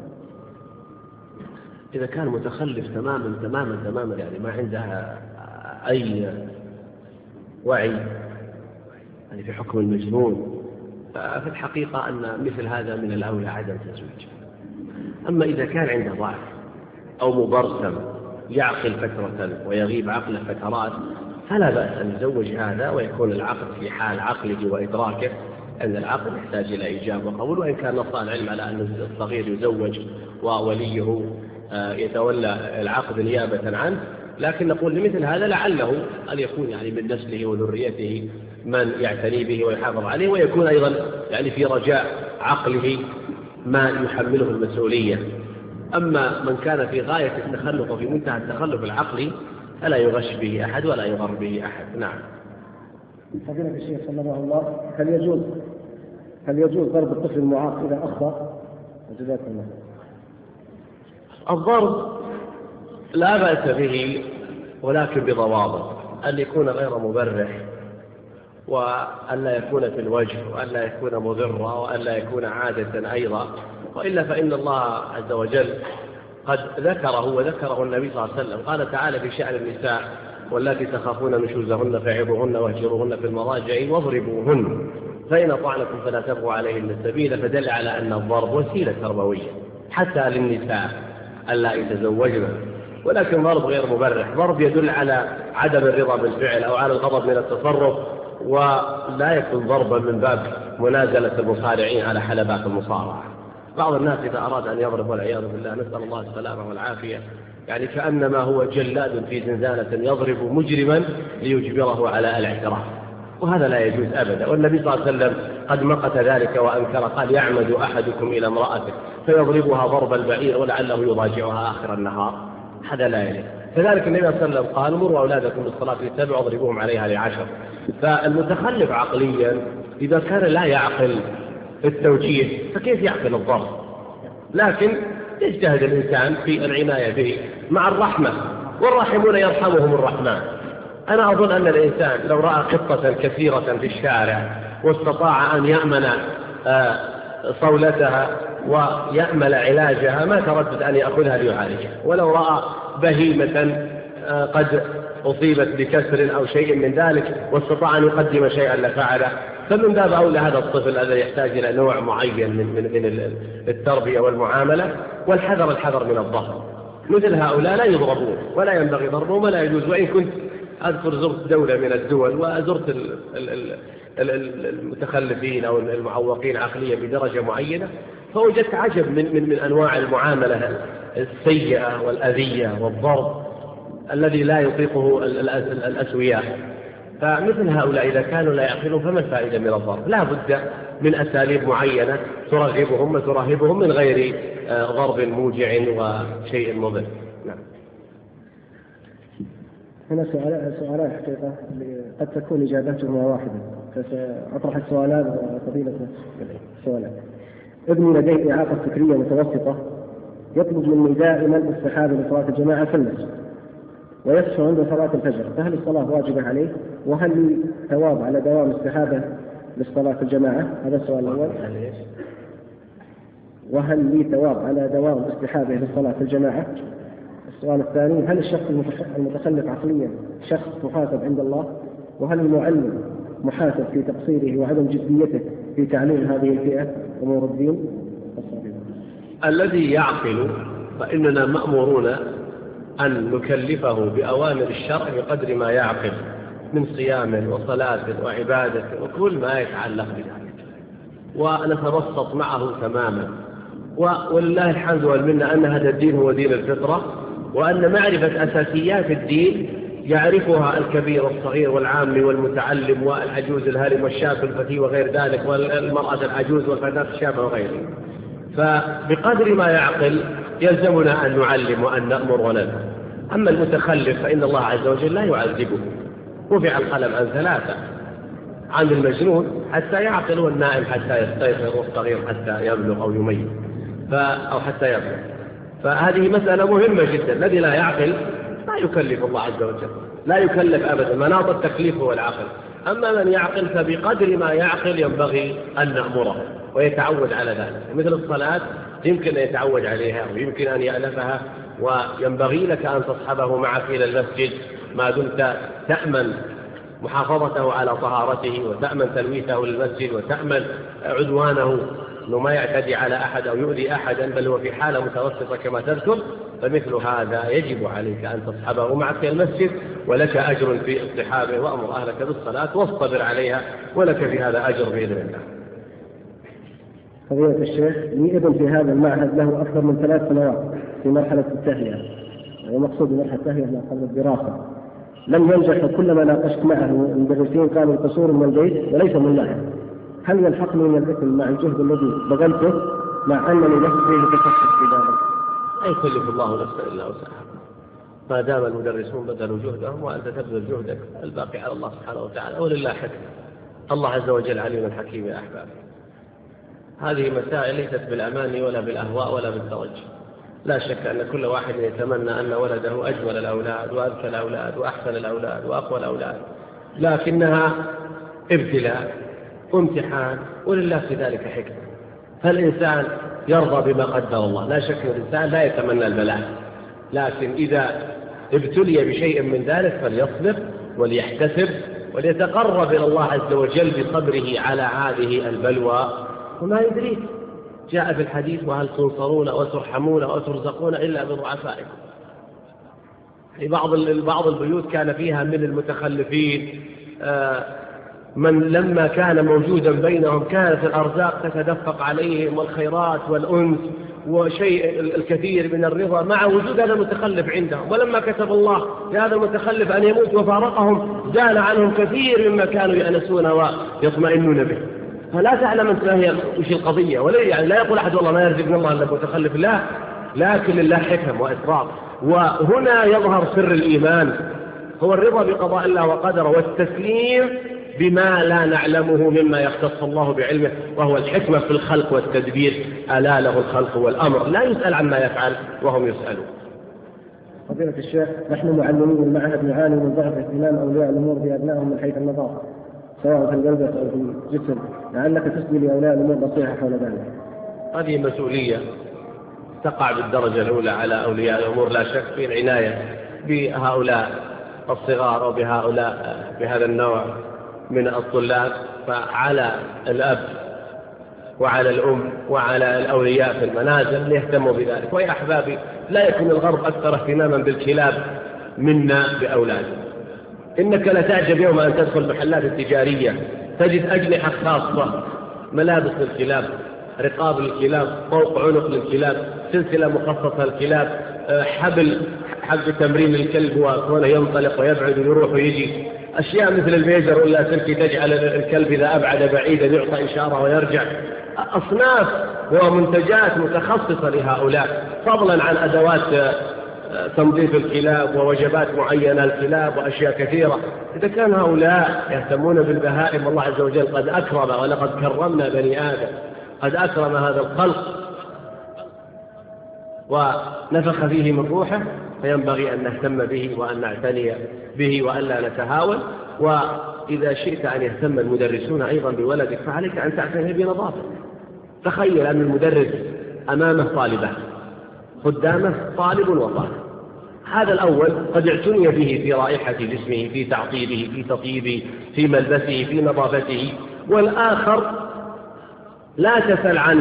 إذا كان متخلف تماما يعني ما عندها أي وعي، يعني في حكم المجنون، ففي الحقيقة أن مثل هذا من الأولى عدم تزويج. أما إذا كان عنده ضعف أو مبرسم يعقل فترة ويغيب عقله فترات فلا بأس أن يزوج هذا، ويكون العقد في حال عقله وإدراكه أن العقد يحتاج إلى إيجاب وقبول، وإن كان نص العلم على أن الصغير يزوج ووليه يتولى العقد نيابة عنه، لكن نقول لمثل هذا لعله أن يكون يعني من نسله وذريته من يعتني به ويحافظ عليه، ويكون أيضا يعني في رجاء عقله ما يحمله المسؤولية. أما من كان في غاية التخلف وفي منتهى التخلف العقلي فلا يغش به أحد ولا يغر به أحد. نعم. فضيلة الشيخ صلى الله عليه وسلم، هل يجوز ضرب الطفل المعاق إذا أخطأ؟ جزاكم الله. الضرب لا بأس به، ولكن بضوابط، أن يكون غير مبرح، وأن لا يكون في الوجه، وأن لا يكون مضرا، وأن لا يكون عادة أيضا، وإلا فإن الله عز وجل قد وذكره النبي صلى الله عليه وسلم. قال تعالى في شأن النساء: واللاتي تخافون نشوزهن فعظوهن واهجروهن في المضاجع واضربوهن فإن أطعنكم فلا تبغوا عليهن السبيل، فدل على أن الضرب وسيلة تربوية حتى للنساء ألا يتزوجن، ولكن ضرب غير مبرح، ضرب يدل على عدم الرضا بالفعل أو على الغضب من التصرف، ولا يكون ضربا من باب منازلة المصارعين على حلبات المصارعة. بعض الناس إذا أراد أن يضرب والعياذ بالله، نسأل الله السلامة والعافية، يعني كأنما هو جلاد في زنزانة يضرب مجرما ليجبره على الاعتراف، وهذا لا يجوز أبدا. والنبي صلى الله عليه وسلم قد مقت ذلك وأنكر، قال: يعمد أحدكم إلى امرأته فيضربها ضرب البعير ولعله يضاجعها آخر النهار، هذا لا يليق. كذلك النبي صلى الله عليه وسلم قال: مروا أولادكم بالصلاة لسبع واضربوهم عليها ل10. فالمتخلف عقليا إذا كان لا يعقل التوجيه فكيف يعقل الضرب؟ لكن يجتهد الإنسان في العناية به مع الرحمة، والراحمون يرحمهم الرحمن. أنا أظن أن الإنسان لو رأى قطة كثيرة في الشارع واستطاع أن يأمن صولتها ويأمل علاجها ما تردد أن يأخذها ليعالجها، ولو رأى بهيمة قد أصيبت بكسر أو شيء من ذلك واستطاع أن يقدم شيئا لفعله، فمن باب أولى هذا الطفل الذي يحتاج إلى نوع معين من التربية والمعاملة، والحذر من الضرب. مثل هؤلاء لا يضربون ولا ينبغي ضربهم ولا يجوز. وإن كنت أذكر زرت دولة من الدول وزرت المتخلفين أو المعوقين عقليا بدرجة معينة، فوجدت عجب من أنواع المعاملة السيئة والأذية والضرب الذي لا يطيقه الأسوياء. فمثل هؤلاء إذا كانوا لا يعقلون فما الفائدة من الضرب؟ لا بد من أساليب معينة ترغبهم وترهبهم من غير ضرب موجع وشيء مضر. نعم. هنا سؤالان حقيقة قد تكون إجابتهما واحدة، فسأطرح السؤالان فضيلة السؤالان. ابني لديه إعاقة فكرية متوسطة، يطلب مني دائما السحاب لصلاة الجماعة في المسجد، ويسهر عند صلاة الفجر، فهل الصلاة واجبة عليه؟ وهل لي ثواب على دوام استحابة للصلاة في الجماعة؟ هذا السؤال الأول. وهل لي ثواب على دوام استحابة للصلاة في الجماعة؟ السؤال الثاني: هل الشخص المتخلف عقليا شخص محاسب عند الله؟ وهل المعلم محاسب في تقصيره وعدم جديته في تعليم هذه الفئة أمور الدين؟ الذي يعقل فإننا مأمورون أن نكلفه بأوامر الشرع بقدر ما يعقل من صيام وصلاة وعبادة وكل ما يتعلق بذلك، ونتبسط معه تماما. ولله الحمد والمنة أن هذا الدين هو دين الفطرة، وأن معرفة أساسيات الدين يعرفها الكبير والصغير والعام والمتعلم والعجوز الهرم والشاب الفتي وغير ذلك، والمرأة العجوز والفتاة الشابة وغيره. فبقدر ما يعقل يلزمنا أن نعلم وأن نأمر وننهى. أما المتخلف فإن الله عز وجل لا يعذبه. رفع القلم عن 3: عن المجنون حتى يعقل، والنائم حتى يستيقظ، والصغير حتى يبلغ أو يميز أو حتى يبلغ. فهذه مسألة مهمة جدا. الذي لا يعقل لا يكلف الله عز وجل، لا يكلف أبدا، مناط التكليف هو العقل. أما من يعقل فبقدر ما يعقل ينبغي أن نأمره ويتعود على ذلك. مثل الصلاة يمكن أن يتعود عليها ويمكن أن يألفها، وينبغي لك أن تصحبه معك إلى المسجد ما دمت تأمن محافظته على طهارته، وتأمن تلويثه للمسجد، وتأمن عدوانه أنه ما يعتدي على أحد أو يؤذي أحدا، بل هو في حالة متوسطة كما تذكر. فمثل هذا يجب عليك أن تصحبه معك إلى المسجد، ولك أجر في اصطحابه، وأمر أهلك بالصلاة واصطبر عليها، ولك في هذا أجر بإذن الله. فضيلة الشيخ، لي ابن في هذا المعهد له أكثر من 3 سنوات في مرحلة التهيئة، ومقصود بمرحلة التهيئة ما قبل الدراسة، لم ينجح، وكلما ناقشت معه المدرسين قالوا القصور من البيت وليس من المعهد. هل يلحقني من الإثم مع الجهد الذي بذلته مع أنني لست فيه تخصص في ذلك؟ لا يكلف الله نفسا إلا وسعها، ما دام المدرسون بذلوا جهدهم وأنت تبذل جهدك، الباقي على الله سبحانه وتعالى، ولله حكم. الله عز وجل عليم حكيم يا أحباب. هذه مسائل ليست بالأماني ولا بالأهواء ولا بالترجي، لا شك أن كل واحد يتمنى أن ولده أجمل الأولاد وأذكى الأولاد وأحسن الأولاد وأقوى الأولاد، لكنها ابتلاء وامتحان، ولله في ذلك حكمة. فالإنسان يرضى بما قدر الله، لا شك الإنسان لا يتمنى البلاء، لكن إذا ابتلي بشيء من ذلك فليصبر وليحتسب وليتقرب إلى الله عز وجل بصبره على هذه البلوى. وما يدريك، جاء في الحديث: وهل تنصرون وترحمون وترزقون إلا بضعفائكم. في بعض البيوت كان فيها من المتخلفين من لما كان موجودا بينهم كانت الأرزاق تتدفق عليهم والخيرات والأنس وشيء الكثير من الرضا مع وجود هذا المتخلف عندهم، ولما كتب الله لهذا المتخلف أن يموت وفارقهم زال عنهم كثير مما كانوا يأنسون ويطمئنون به. فلا تعلم أنت ما هي وش القضية، ولا يعني لا يقول أحد والله ما يرزقنا الله إلا متخلف، لا، لكن لله حكم وإسراف. وهنا يظهر سر الإيمان، هو الرضا بقضاء الله وقدره والتسليم بما لا نعلمه مما يختص الله بعلمه، وهو الحكمة في الخلق والتدبير. ألا له الخلق والأمر، لا يسأل عما يفعل وهم يسألون. فضيلة الشيخ، نحن معلمين المعهد نعاني من ضعف اهتمام أولياء الأمور بأبنائهم من حيث النظافة سواء في القلب أو في الجسم، لعلك تسدي لأولياء الأمور نصيحة حول ذلك. هذه مسؤولية تقع بالدرجة الأولى على أولياء الأمور لا شك في العناية بهؤلاء الصغار أو بهذا النوع من الطلاب. فعلى الأب وعلى الأم وعلى الأولياء في المنازل ليهتموا بذلك. ويا أحبابي، لا يكون الغرب أكثر اهتماما بالكلاب منا بأولادنا. إنك لا تعجب يوم أن تدخل المحلات التجارية تجد أجنحة خاصة، ملابس للكلاب، رقاب للكلاب، فوق عنق للكلاب، سلسلة مخصصة للكلاب، حبل حق تمرين الكلب وكونه ينطلق ويبعد ويروح ويجي، أشياء مثل الميجر ولا سلكي تجعل الكلب إذا أبعد بعيدا يعطى إشارة ويرجع. أصناف ومنتجات متخصصة لهؤلاء، فضلا عن أدوات تنظيف الكلاب ووجبات معينة للكلاب وأشياء كثيرة. إذا كان هؤلاء يهتمون بالبهائم، والله عز وجل قد أكرم ولقد كرمنا بني آدم، قد أكرم هذا الخلق ونفخ فيه من روحه، فينبغي أن نهتم به وأن نعتني به وأن لا نتهاون. وإذا شئت أن يهتم المدرسون أيضا بولدك فعليك أن تعتني بنظافته. تخيل أن المدرس أمامه طالبان، قدامه طالب وطالب، هذا الأول قد اعتني به في رائحة جسمه، في تعطيبه، في تطيبه، في ملبسه، في نظافته، والآخر لا تسأل عن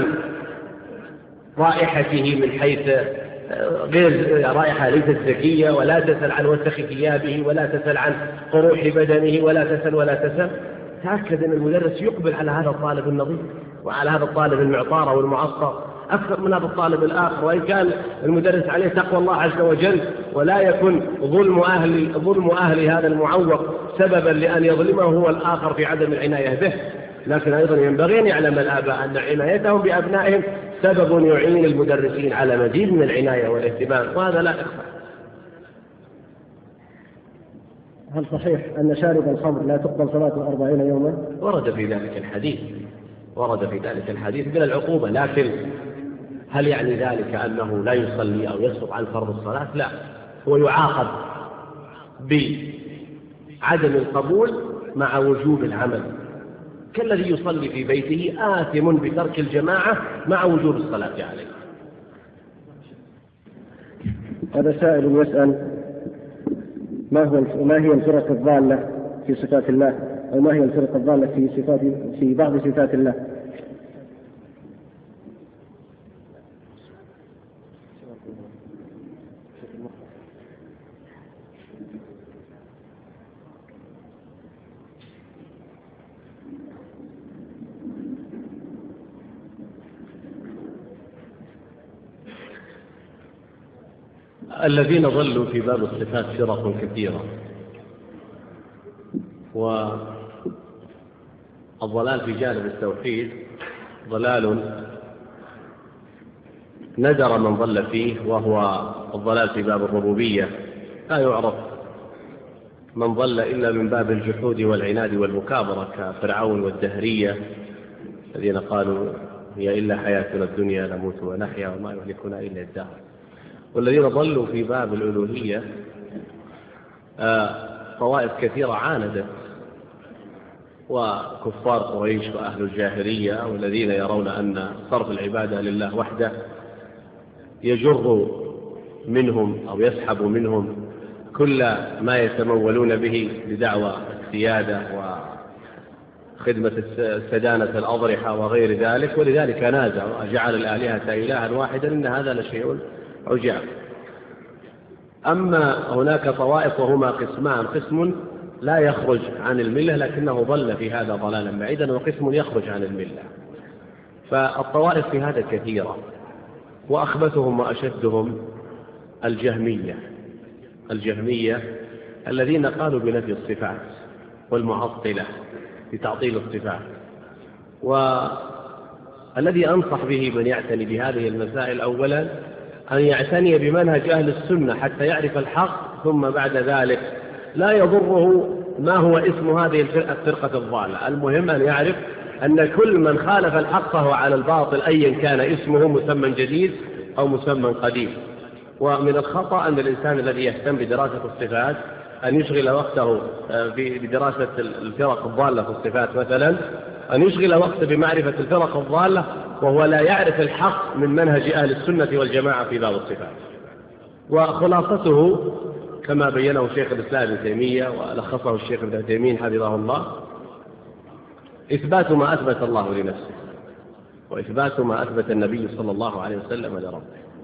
رائحته من حيث غير رائحة ليست زكية، ولا تسأل عن وسخ ثيابه، ولا تسأل عن قروح بدنه، ولا تسأل. تأكد أن المدرس يقبل على هذا الطالب النظيف وعلى هذا الطالب المعطار والمعطر أكثر من هذا الطالب الآخر. وإن كان المدرس عليه تقوى الله عز وجل، ولا يكن ظلم أهل هذا المعوق سببا لأن يظلمه هو الآخر في عدم العناية به. لكن أيضا ينبغي أن يعلم الآباء أن عنايتهم بأبنائهم سبب يعين المدرسين على مزيد من العناية والاهتمام، وهذا لا يخفى. هل صحيح أن شارب الخمر لا تقبل صلاته 40 يوما؟ ورد في ذلك الحديث من العقوبة، لكن هل يعني ذلك أنه لا يصلي أو يسقط عن فرض الصلاة؟ لا، هو يعاقب بعدم القبول مع وجوب العمل، كالذي يصلي في بيته آثم بترك الجماعة مع وجوب الصلاة عليه. هذا سائل يسأل: ما هي الفرق الضالة في صفات الله، أو ما هي الفرق الضالة في بعض صفات الله؟ الذين ضلوا في باب الصفات فرق كثيرة، والضلال في جانب التوحيد ضلال ندر من ضل فيه، وهو الضلال في باب الربوبية. لا يعرف من ضل إلا من باب الجحود والعناد والمكابرة، كفرعون والدهرية الذين قالوا هي إلا حياتنا الدنيا نموت ونحيا وما يهلكنا إلا الدهر. والذين ضلوا في باب الألوهية طوائف كثيرة عاندت، وكفار قريش وأهل الجاهلية، والذين يرون أن صرف العبادة لله وحده يجر منهم أو يسحب منهم كل ما يتمولون به لدعوى السيادة وخدمة السدانة الأضرحة وغير ذلك، ولذلك نازعوا وجعل الآلهة إلها واحدا، إن هذا لشيء عجاب. أما هناك طوائف وهما قسمان، قسم لا يخرج عن الملة لكنه ضل في هذا ضلالا بعيدا، وقسم يخرج عن الملة. فالطوائف في هذا كثيرة، وأخبثهم وأشدهم الجهمية الذين قالوا بنفي الصفات، والمعطلة بتعطيل الصفات. والذي أنصح به من يعتني بهذه المسائل أولا أن يعتني بمنهج أهل السنة حتى يعرف الحق، ثم بعد ذلك لا يضره ما هو اسم هذه الفرقة الضالة. المهم أن يعرف أن كل من خالف الحق فهو على الباطل، أيا كان اسمه مسمى جديد أو مسمى قديم. ومن الخطأ أن الإنسان الذي يهتم بدراسة الصفات أن يشغل وقته بدراسة الفرق الضالة في الصفات، مثلا أن يشغل وقته بمعرفة الفرق الضالة وهو لا يعرف الحق من منهج أهل السنة والجماعة في باب الصفات. وخلاصته كما بينه شيخ الإسلام ابن تيمية ولخصه الشيخ ابن عثيمين حفظه الله: إثبات ما أثبت الله لنفسه، وإثبات ما أثبت النبي صلى الله عليه وسلم لربه.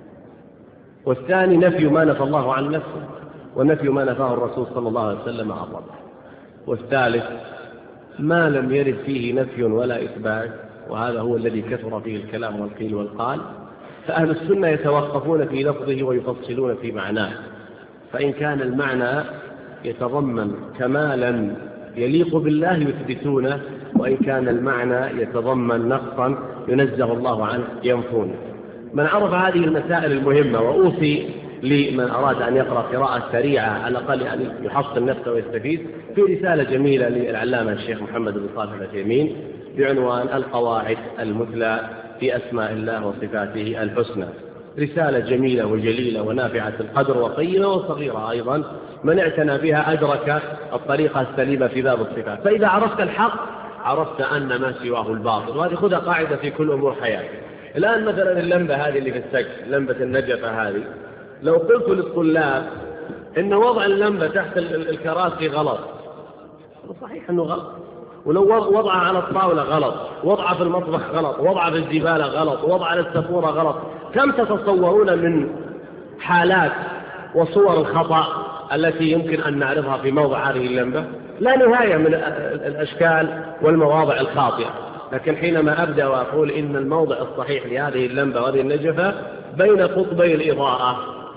والثاني نفي ما نفى الله عن نفسه، ونفي ما نفاه الرسول صلى الله عليه وسلم عن ربه. والثالث ما لم يرد فيه نفي ولا إثبات، وهذا هو الذي كثر فيه الكلام والقيل والقال، فأهل السنة يتوقفون في لفظه ويفصلون في معناه. فإن كان المعنى يتضمن كمالا يليق بالله يثبتونه، وإن كان المعنى يتضمن نقصا ينزه الله عنه ينفونه. من عرف هذه المسائل المهمة، وأوصي لمن أراد أن يقرأ قراءة سريعة على الأقل أن يحصل نفسه ويستفيد، في رسالة جميلة للعلامة الشيخ محمد بن صالح العثيمين بعنوان القواعد المثلى في أسماء الله وصفاته الحسنى. رسالة جميلة وجليلة ونافعة القدر وقيمة وصغيرة أيضا، من اعتنى بها أدرك الطريقة السليمة في باب الصفات. فإذا عرفت الحق عرفت أن ما سواه الباطل، وهذه خذها قاعدة في كل أمور حياتك. الآن مثلا اللمبة هذه اللي في السقف، لمبة النجفة هذه، لو قلت للطلاب إن وضع اللمبة تحت الكراسي غلط، صحيح أنه غلط، ولو وضعها على الطاولة غلط، وضعها في المطبخ غلط، وضعها في الزبالة غلط، وضعها على السفورة غلط، كم تتصورون من حالات وصور الخطأ التي يمكن أن نعرضها في موضع هذه اللمبة؟ لا نهاية من الأشكال والمواضع الخاطئة. لكن حينما أبدأ وأقول إن الموضع الصحيح لهذه اللمبة وهذه النجفة بين قطبي الإضاءة،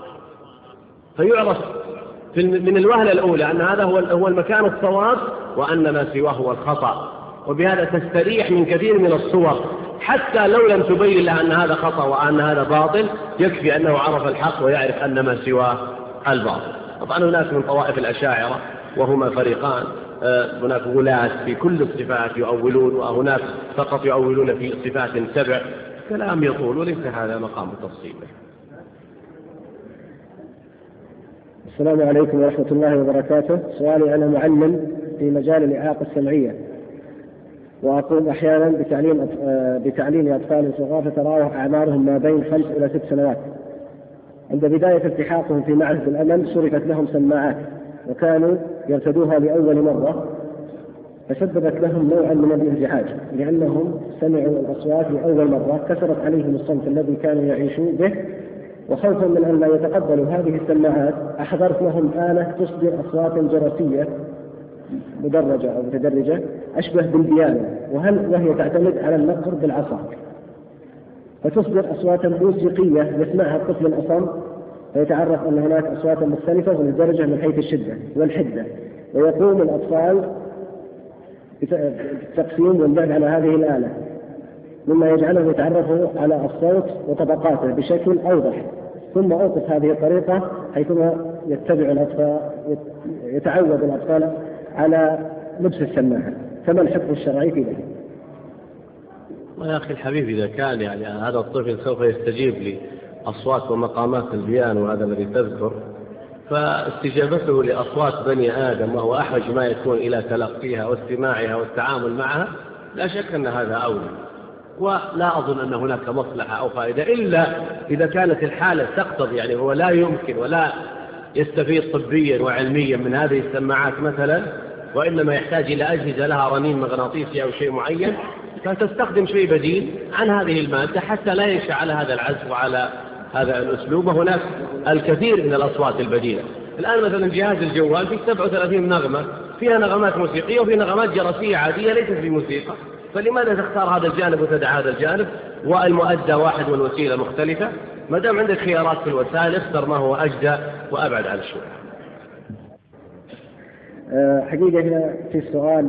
فيعرف من الوهلة الأولى أن هذا هو المكان الصواب، وأن ما سواه هو الخطأ. وبهذا تستريح من كثير من الصور، حتى لو لم تبين لها أن هذا خطأ وأن هذا باطل، يكفي أنه عرف الحق ويعرف أن ما سواه الباطل. طبعا هناك من طوائف الأشاعرة وهما فريقان، هناك غلاة في كل الصفات يؤولون، وهناك فقط يؤولون في صفات 7. كلام يطول وليس هذا مقام التفصيل. السلام عليكم ورحمة الله وبركاته. سؤالي: أنا معلم في مجال الإعاقة السمعية، وأقوم أحيانا بتعليم أطفال صغار تتراوح أعمارهم ما بين 5 إلى 6 سنوات. عند بداية التحاقهم في معهد الأمل صرفت لهم سماعات، وكانوا يرتدوها لأول مرة، فسببت لهم نوعا من الانزعاج لأنهم سمعوا الأصوات لأول مرة، كسرت عليهم الصمت الذي كانوا يعيشون به. وخوفا من أن لا يتقبلوا هذه السماعات أحضرت لهم آلة تصدر أصواتا جرسية مدرجة أو متدرجة أشبه بالبيانو، وهي تعتمد على النقر بالعصا، فتصدر أصواتا موسيقية يسمعها الطفل الأصم، فيتعرف أن هناك أصوات مختلفة ومدرجة من حيث الشدة والحدة. ويقوم الأطفال بالتقسيم واللعب على هذه الآلة، مما يجعلهم يتعرفوا على الصوت وطبقاته بشكل أوضح. ثم أوقف هذه الطريقة حيثما يتعود الأطفال على لبس السماعة. فما الحكم الشرعي في ذلك؟ يا أخي الحبيب، إذا كان هذا الطفل سوف يستجيب أصوات ومقامات البيانو وهذا الذي تذكر، فاستجابته لأصوات بني آدم وهو أحوج ما يكون إلى تلقيها واستماعها والتعامل معها، لا شك أن هذا أولى، ولا أظن أن هناك مصلحة أو فائدة إلا إذا كانت الحالة تقتضي، يعني هو لا يمكن ولا يستفيد طبيا وعلميا من هذه السماعات مثلا، وإنما يحتاج إلى أجهزة لها رنين مغناطيسي أو شيء معين، فتستخدم شيء بديل عن هذه المادة حتى لا ينشأ على هذا العزف وعلى هذا الأسلوب. وهناك الكثير من الأصوات البديلة. الآن مثلا جهاز الجوال فيه 37 نغمة، فيها نغمات موسيقية وفي نغمات جرسية عادية ليست بموسيقى، فلماذا تختار هذا الجانب وتدع هذا الجانب؟ والمؤدى واحد والوسيلة مختلفة. ما دام عندك خيارات في الوسائل اختر ما هو أجدى وأبعد عن الشبهة. حقيقة هنا في سؤال،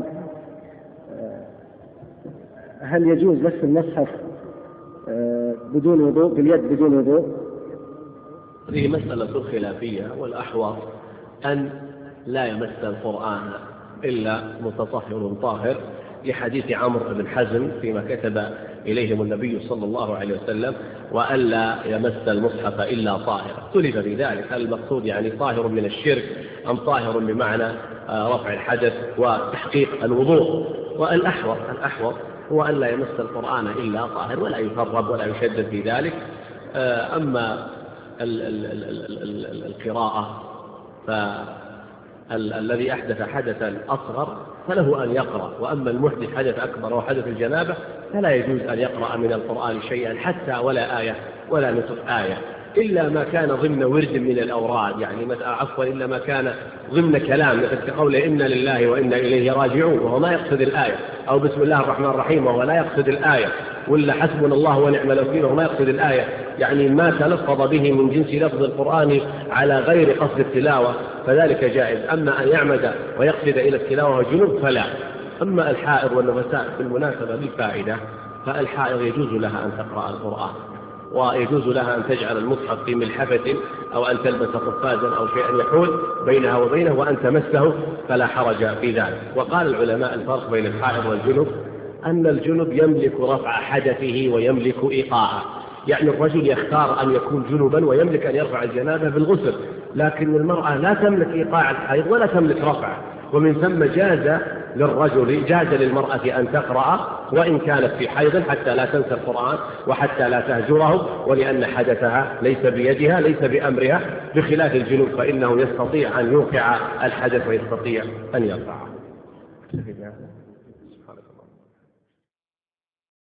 هل يجوز مس المصحف بدون وضوء، باليد بدون وضوء؟ هذه مسألة خلافية، والأحوط أن لا يمس القرآن إلا متطهر طاهر، لحديث عمرو بن حزم فيما كتب إليهم النبي صلى الله عليه وسلم وألا يمس المصحف إلا طاهر. اختلف في ذلك، هل المقصود يعني طاهر من الشرك أم طاهر بمعنى رفع الحدث وتحقيق الوضوء؟ والأحوط هو ألا يمس القرآن إلا طاهر، ولا يفرب ولا يشدد في ذلك. أما القراءة فالذي أحدث حدثا أصغر فله أن يقرأ، وأما المحدث حدث أكبر وحدث الجنابة فلا يجوز أن يقرأ من القرآن شيئا حتى ولا آية ولا نصف آية، إلا ما كان ضمن ورد من الأوراد، يعني إلا ما كان ضمن كلام مثل كقوله إنا لله وإنا إليه راجعون وهو ما يقصد الآية، أو بسم الله الرحمن الرحيم وهو لا يقصد الآية، ولا حسبنا الله ونعم الوكيل وهو ما يقصد الآية، يعني ما تلفظ به من جنس لفظ القرآن على غير قصد التلاوة فذلك جائز. أما أن يعمد ويقصد إلى التلاوة والجنوب فلا. أما الحائض والنفساء بالمناسبة بالفائدة، فالحائض يجوز لها أن تقرأ القرآن، ويجوز لها أن تجعل المصحف في ملحفة أو أن تلبس قفازا أو شيئا يحول بينها وبينه وأن تمسه، فلا حرج في ذلك. وقال العلماء الفرق بين الحائض والجنب أن الجنب يملك رفع حدثه ويملك إيقاعه، يعني الرجل يختار أن يكون جنبا ويملك أن يرفع الجنابة بالغسل، لكن المرأة لا تملك إيقاع الحيض ولا تملك رفعه، ومن ثم جاز للمرأة أن تقرأ وإن كانت في حيض حتى لا تنسى القرآن وحتى لا تهجره، ولأن حدثها ليس بيدها ليس بأمرها، بخلاف الجنوب فإنه يستطيع أن يوقع الحدث ويستطيع أن يرفعه.